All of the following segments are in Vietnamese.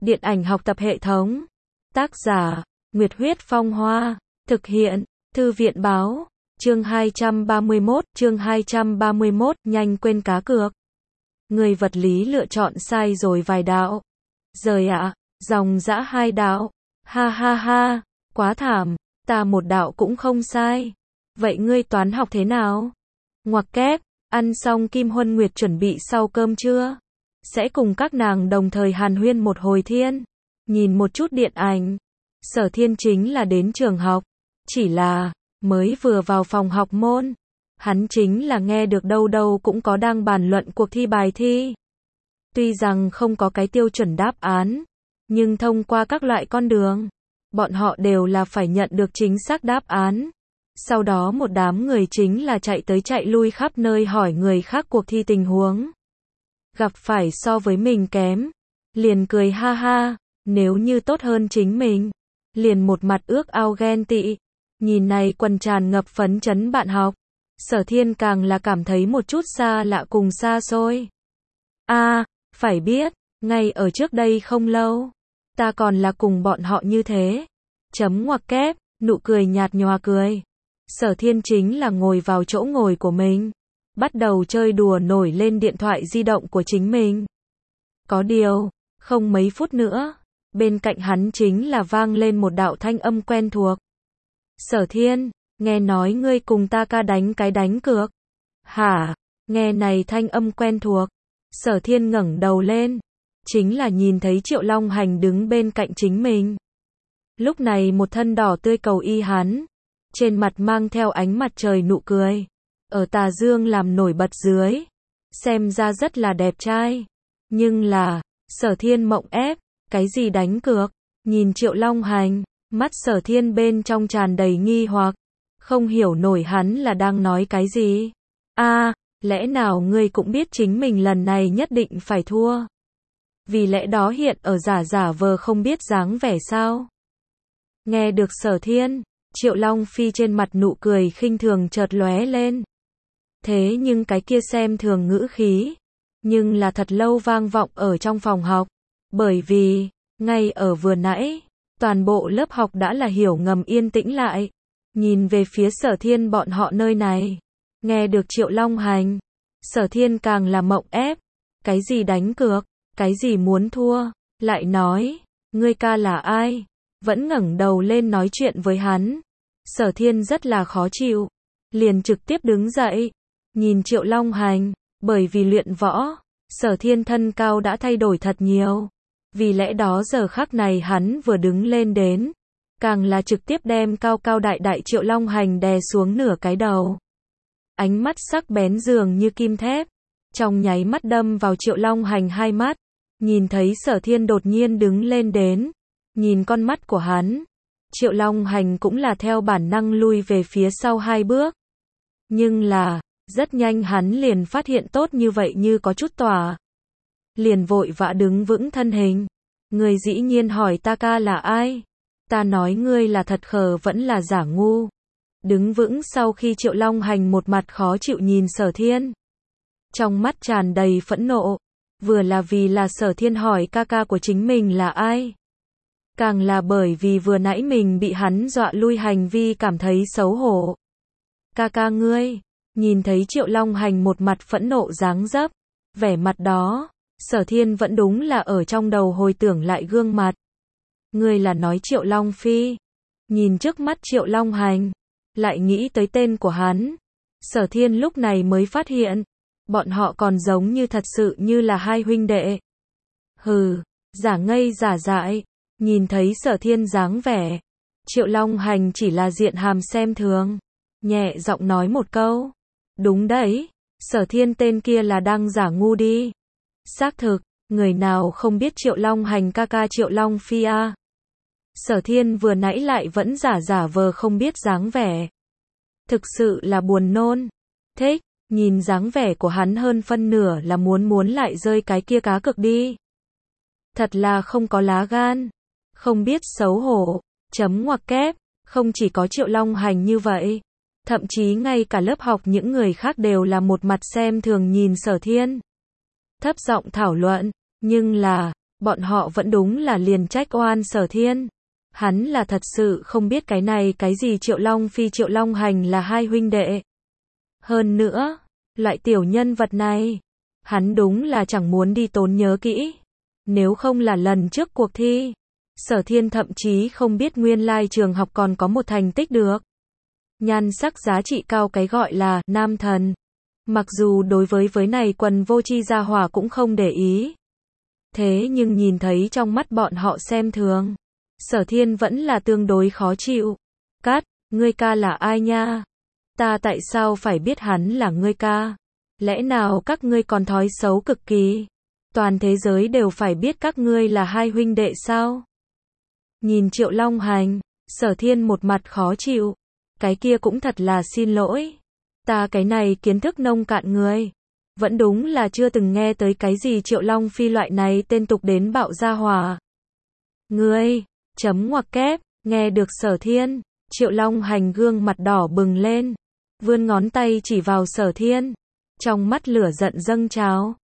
Điện ảnh học tập hệ thống. Tác giả, Nguyệt Huyết Phong Hoa. Thực hiện, Thư viện Báo. Chương 231, nhanh quên cá cược. Người vật lý lựa chọn sai rồi vài đạo. Giời ạ, dòng dã 2 đạo. Ha ha ha, quá thảm, ta 1 đạo cũng không sai. Vậy ngươi toán học thế nào? Ngoặc kép, ăn xong Kim Huân Nguyệt chuẩn bị sau cơm trưa. Sẽ cùng các nàng đồng thời hàn huyên một hồi thiên. Nhìn một chút điện ảnh. Sở Thiên chính là đến trường học. Chỉ là, mới vừa vào phòng học môn. Hắn chính là nghe được đâu đâu cũng có đang bàn luận cuộc thi bài thi. Tuy rằng không có cái tiêu chuẩn đáp án. Nhưng thông qua các loại con đường. Bọn họ đều là phải nhận được chính xác đáp án. Sau đó một đám người chính là chạy tới chạy lui khắp nơi hỏi người khác cuộc thi tình huống. Gặp phải so với mình kém. Liền cười ha ha, nếu như tốt hơn chính mình. Liền một mặt ước ao ghen tị. Nhìn này quần tràn ngập phấn chấn bạn học. Sở Thiên càng là cảm thấy một chút xa lạ cùng xa xôi. Phải biết, ngay ở trước đây không lâu. Ta còn là cùng bọn họ như thế. Ngoặc kép, nụ cười nhạt nhòa cười. Sở Thiên chính là ngồi vào chỗ ngồi của mình. Bắt đầu chơi đùa nổi lên điện thoại di động của chính mình. Có điều, không mấy phút nữa, bên cạnh hắn chính là vang lên một đạo thanh âm quen thuộc. Sở Thiên, nghe nói ngươi cùng ta ca đánh cái đánh cược. Hả? Nghe này thanh âm quen thuộc. Sở Thiên ngẩng đầu lên. Chính là nhìn thấy Triệu Long Hành đứng bên cạnh chính mình. Lúc này một thân đỏ tươi cầu y hắn. Trên mặt mang theo ánh mặt trời nụ cười. Ở tà dương làm nổi bật dưới. Xem ra rất là đẹp trai. Nhưng là, Sở Thiên mộng ép. Cái gì đánh cược? Nhìn Triệu Long Hành. Mắt Sở Thiên bên trong tràn đầy nghi hoặc. Không hiểu nổi hắn là đang nói cái gì. Lẽ nào ngươi cũng biết chính mình lần này nhất định phải thua? Vì lẽ đó hiện ở giả vờ không biết dáng vẻ sao? Nghe được Sở Thiên, Triệu Long Phi trên mặt nụ cười khinh thường chợt lóe lên. Thế nhưng cái kia xem thường ngữ khí, nhưng là thật lâu vang vọng ở trong phòng học. Bởi vì, ngay ở vừa nãy, toàn bộ lớp học đã là hiểu ngầm yên tĩnh lại. Nhìn về phía Sở Thiên bọn họ nơi này. Nghe được Triệu Long Hành. Sở Thiên càng là mộng ép. Cái gì đánh cược? Cái gì muốn thua? Lại nói, ngươi ca là ai? Vẫn ngẩng đầu lên nói chuyện với hắn. Sở Thiên rất là khó chịu. Liền trực tiếp đứng dậy. Nhìn Triệu Long Hành. Bởi vì luyện võ, Sở Thiên thân cao đã thay đổi thật nhiều. Vì lẽ đó giờ khắc này hắn vừa đứng lên đến. Càng là trực tiếp đem cao cao đại đại Triệu Long Hành đè xuống nửa cái đầu. Ánh mắt sắc bén dường như kim thép. Trong nháy mắt đâm vào Triệu Long Hành hai mắt. Nhìn thấy Sở Thiên đột nhiên đứng lên đến. Nhìn con mắt của hắn. Triệu Long Hành cũng là theo bản năng lui về phía sau 2 bước. Nhưng là, rất nhanh hắn liền phát hiện tốt như vậy như có chút tỏa. Liền vội vã đứng vững thân hình. Người dĩ nhiên hỏi ta ca là ai? Ta nói ngươi là thật khờ vẫn là giả ngu. Đứng vững sau khi Triệu Long Hành một mặt khó chịu nhìn Sở Thiên. Trong mắt tràn đầy phẫn nộ. Vừa là vì là Sở Thiên hỏi ca ca của chính mình là ai. Càng là bởi vì vừa nãy mình bị hắn dọa lui hành vi cảm thấy xấu hổ. Ca ca ngươi. Nhìn thấy Triệu Long Hành một mặt phẫn nộ dáng dấp. Vẻ mặt đó. Sở Thiên vẫn đúng là ở trong đầu hồi tưởng lại gương mặt. Ngươi là nói Triệu Long Phi. Nhìn trước mắt Triệu Long Hành. Lại nghĩ tới tên của hắn. Sở Thiên lúc này mới phát hiện. Bọn họ còn giống như thật sự như là 2 huynh đệ. Hừ, giả ngây giả dại. Nhìn thấy Sở Thiên dáng vẻ. Triệu Long Hành chỉ là diện hàm xem thường. Nhẹ giọng nói một câu. Đúng đấy. Sở Thiên tên kia là đang giả ngu đi. Xác thực, người nào không biết Triệu Long Hành ca ca Triệu Long Phi a. Sở Thiên vừa nãy lại vẫn giả vờ không biết dáng vẻ. Thực sự là buồn nôn. Thích, nhìn dáng vẻ của hắn hơn phân nửa là muốn lại rơi cái kia cá cược đi. Thật là không có lá gan. Không biết xấu hổ. Ngoặc kép, không chỉ có Triệu Long Hành như vậy. Thậm chí ngay cả lớp học những người khác đều là một mặt xem thường nhìn Sở Thiên. Thấp giọng thảo luận. Nhưng là, bọn họ vẫn đúng là liền trách oan Sở Thiên. Hắn là thật sự không biết cái này cái gì Triệu Long Phi Triệu Long Hành là hai huynh đệ. Hơn nữa, loại tiểu nhân vật này, hắn đúng là chẳng muốn đi tốn nhớ kỹ. Nếu không là lần trước cuộc thi, Sở Thiên thậm chí không biết nguyên lai trường học còn có một thành tích được. Nhan sắc giá trị cao cái gọi là nam thần. Mặc dù đối với này quần vô tri gia hỏa cũng không để ý. Thế nhưng nhìn thấy trong mắt bọn họ xem thường, Sở Thiên vẫn là tương đối khó chịu. Cát, ngươi ca là ai nha? Ta tại sao phải biết hắn là ngươi ca? Lẽ nào các ngươi còn thói xấu cực kỳ? Toàn thế giới đều phải biết các ngươi là hai huynh đệ sao? Nhìn Triệu Long Hành, Sở Thiên một mặt khó chịu. Cái kia cũng thật là xin lỗi. Ta cái này kiến thức nông cạn người. Vẫn đúng là chưa từng nghe tới cái gì Triệu Long Phi loại này tên tục đến bạo gia hỏa. Ngươi, chấm ngoặc kép, nghe được Sở Thiên, Triệu Long Hành gương mặt đỏ bừng lên, vươn ngón tay chỉ vào Sở Thiên, trong mắt lửa giận dâng trào.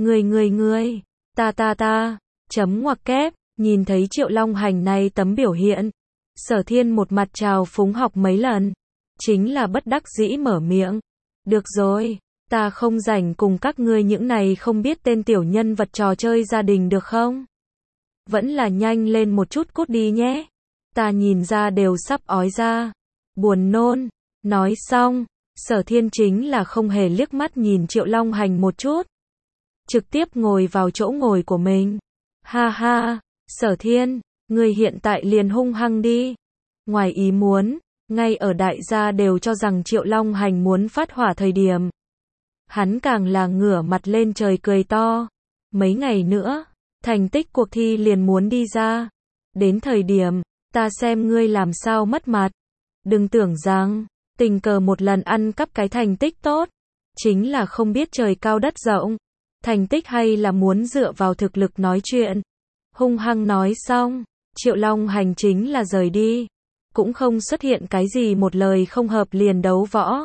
Ngươi, ta, chấm ngoặc kép, nhìn thấy Triệu Long Hành này tấm biểu hiện, Sở Thiên một mặt trào phúng học mấy lần, chính là bất đắc dĩ mở miệng. Được rồi, ta không rảnh cùng các ngươi những này không biết tên tiểu nhân vật trò chơi gia đình được không? Vẫn là nhanh lên một chút cút đi nhé. Ta nhìn ra đều sắp ói ra. Buồn nôn. Nói xong, Sở Thiên chính là không hề liếc mắt nhìn Triệu Long Hành một chút. Trực tiếp ngồi vào chỗ ngồi của mình. Ha ha, Sở Thiên, ngươi hiện tại liền hung hăng đi. Ngoài ý muốn, ngay ở đại gia đều cho rằng Triệu Long Hành muốn phát hỏa thời điểm. Hắn càng là ngửa mặt lên trời cười to. Mấy ngày nữa, thành tích cuộc thi liền muốn đi ra. Đến thời điểm, ta xem ngươi làm sao mất mặt. Đừng tưởng rằng, tình cờ một lần ăn cắp cái thành tích tốt. Chính là không biết trời cao đất rộng. Thành tích hay là muốn dựa vào thực lực nói chuyện. Hung hăng nói xong, Triệu Long Hành chính là rời đi. Cũng không xuất hiện cái gì một lời không hợp liền đấu võ.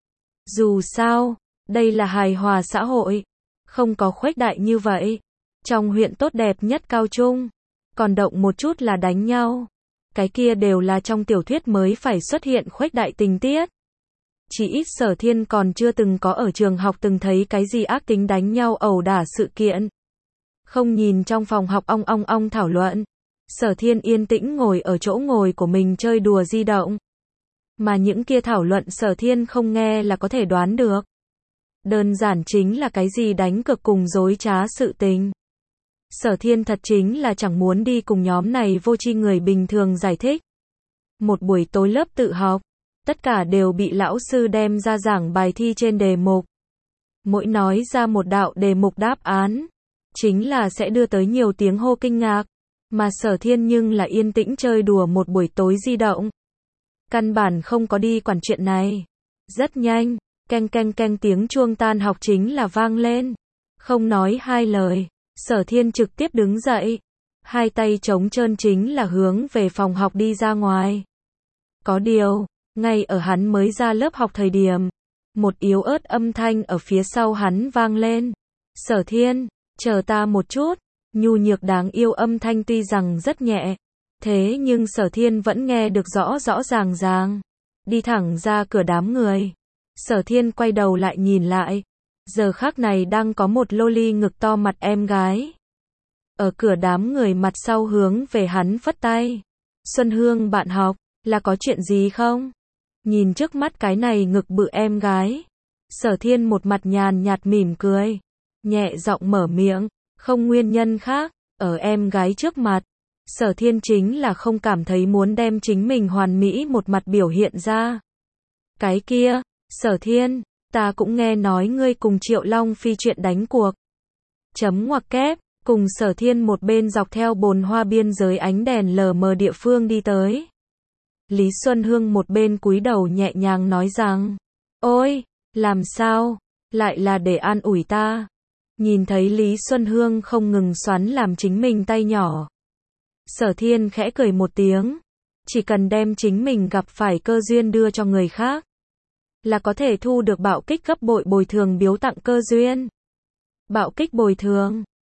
Dù sao, đây là hài hòa xã hội. Không có khuếch đại như vậy. Trong huyện tốt đẹp nhất cao trung, còn động một chút là đánh nhau. Cái kia đều là trong tiểu thuyết mới phải xuất hiện khuếch đại tình tiết. Chỉ ít Sở Thiên còn chưa từng có ở trường học từng thấy cái gì ác tính đánh nhau ẩu đả sự kiện. Không nhìn trong phòng học ong thảo luận. Sở Thiên yên tĩnh ngồi ở chỗ ngồi của mình chơi đùa di động. Mà những kia thảo luận Sở Thiên không nghe là có thể đoán được. Đơn giản chính là cái gì đánh cược cùng dối trá sự tình. Sở Thiên thật chính là chẳng muốn đi cùng nhóm này vô tri người bình thường giải thích. Một buổi tối lớp tự học, tất cả đều bị lão sư đem ra giảng bài thi trên đề mục. Mỗi nói ra một đạo đề mục đáp án, chính là sẽ đưa tới nhiều tiếng hô kinh ngạc. Mà Sở Thiên nhưng là yên tĩnh chơi đùa một buổi tối di động. Căn bản không có đi quản chuyện này. Rất nhanh, keng tiếng chuông tan học chính là vang lên. Không nói hai lời, Sở Thiên trực tiếp đứng dậy. Hai tay trống trơn chính là hướng về phòng học đi ra ngoài. Có điều, ngay ở hắn mới ra lớp học thời điểm, một yếu ớt âm thanh ở phía sau hắn vang lên. Sở Thiên, chờ ta một chút. Nhu nhược đáng yêu âm thanh tuy rằng rất nhẹ, thế nhưng Sở Thiên vẫn nghe được rõ ràng. Đi thẳng ra cửa đám người. Sở Thiên quay đầu lại nhìn lại. Giờ khắc này đang có một loli ngực to mặt em gái. Ở cửa đám người mặt sau hướng về hắn phất tay. Xuân Hương bạn học, là có chuyện gì không? Nhìn trước mắt cái này ngực bự em gái. Sở Thiên một mặt nhàn nhạt mỉm cười. Nhẹ giọng mở miệng. Không nguyên nhân khác, ở em gái trước mặt, Sở Thiên chính là không cảm thấy muốn đem chính mình hoàn mỹ một mặt biểu hiện ra. Cái kia, Sở Thiên, ta cũng nghe nói ngươi cùng Triệu Long Phi chuyện đánh cuộc. Chấm ngoặc kép, cùng Sở Thiên một bên dọc theo bồn hoa biên giới ánh đèn lờ mờ địa phương đi tới. Lý Xuân Hương một bên cúi đầu nhẹ nhàng nói rằng, ôi, làm sao, lại là để an ủi ta. Nhìn thấy Lý Xuân Hương không ngừng xoắn làm chính mình tay nhỏ. Sở Thiên khẽ cười một tiếng. Chỉ cần đem chính mình gặp phải cơ duyên đưa cho người khác, là có thể thu được bạo kích gấp bội bồi thường biếu tặng cơ duyên. Bạo kích bồi thường.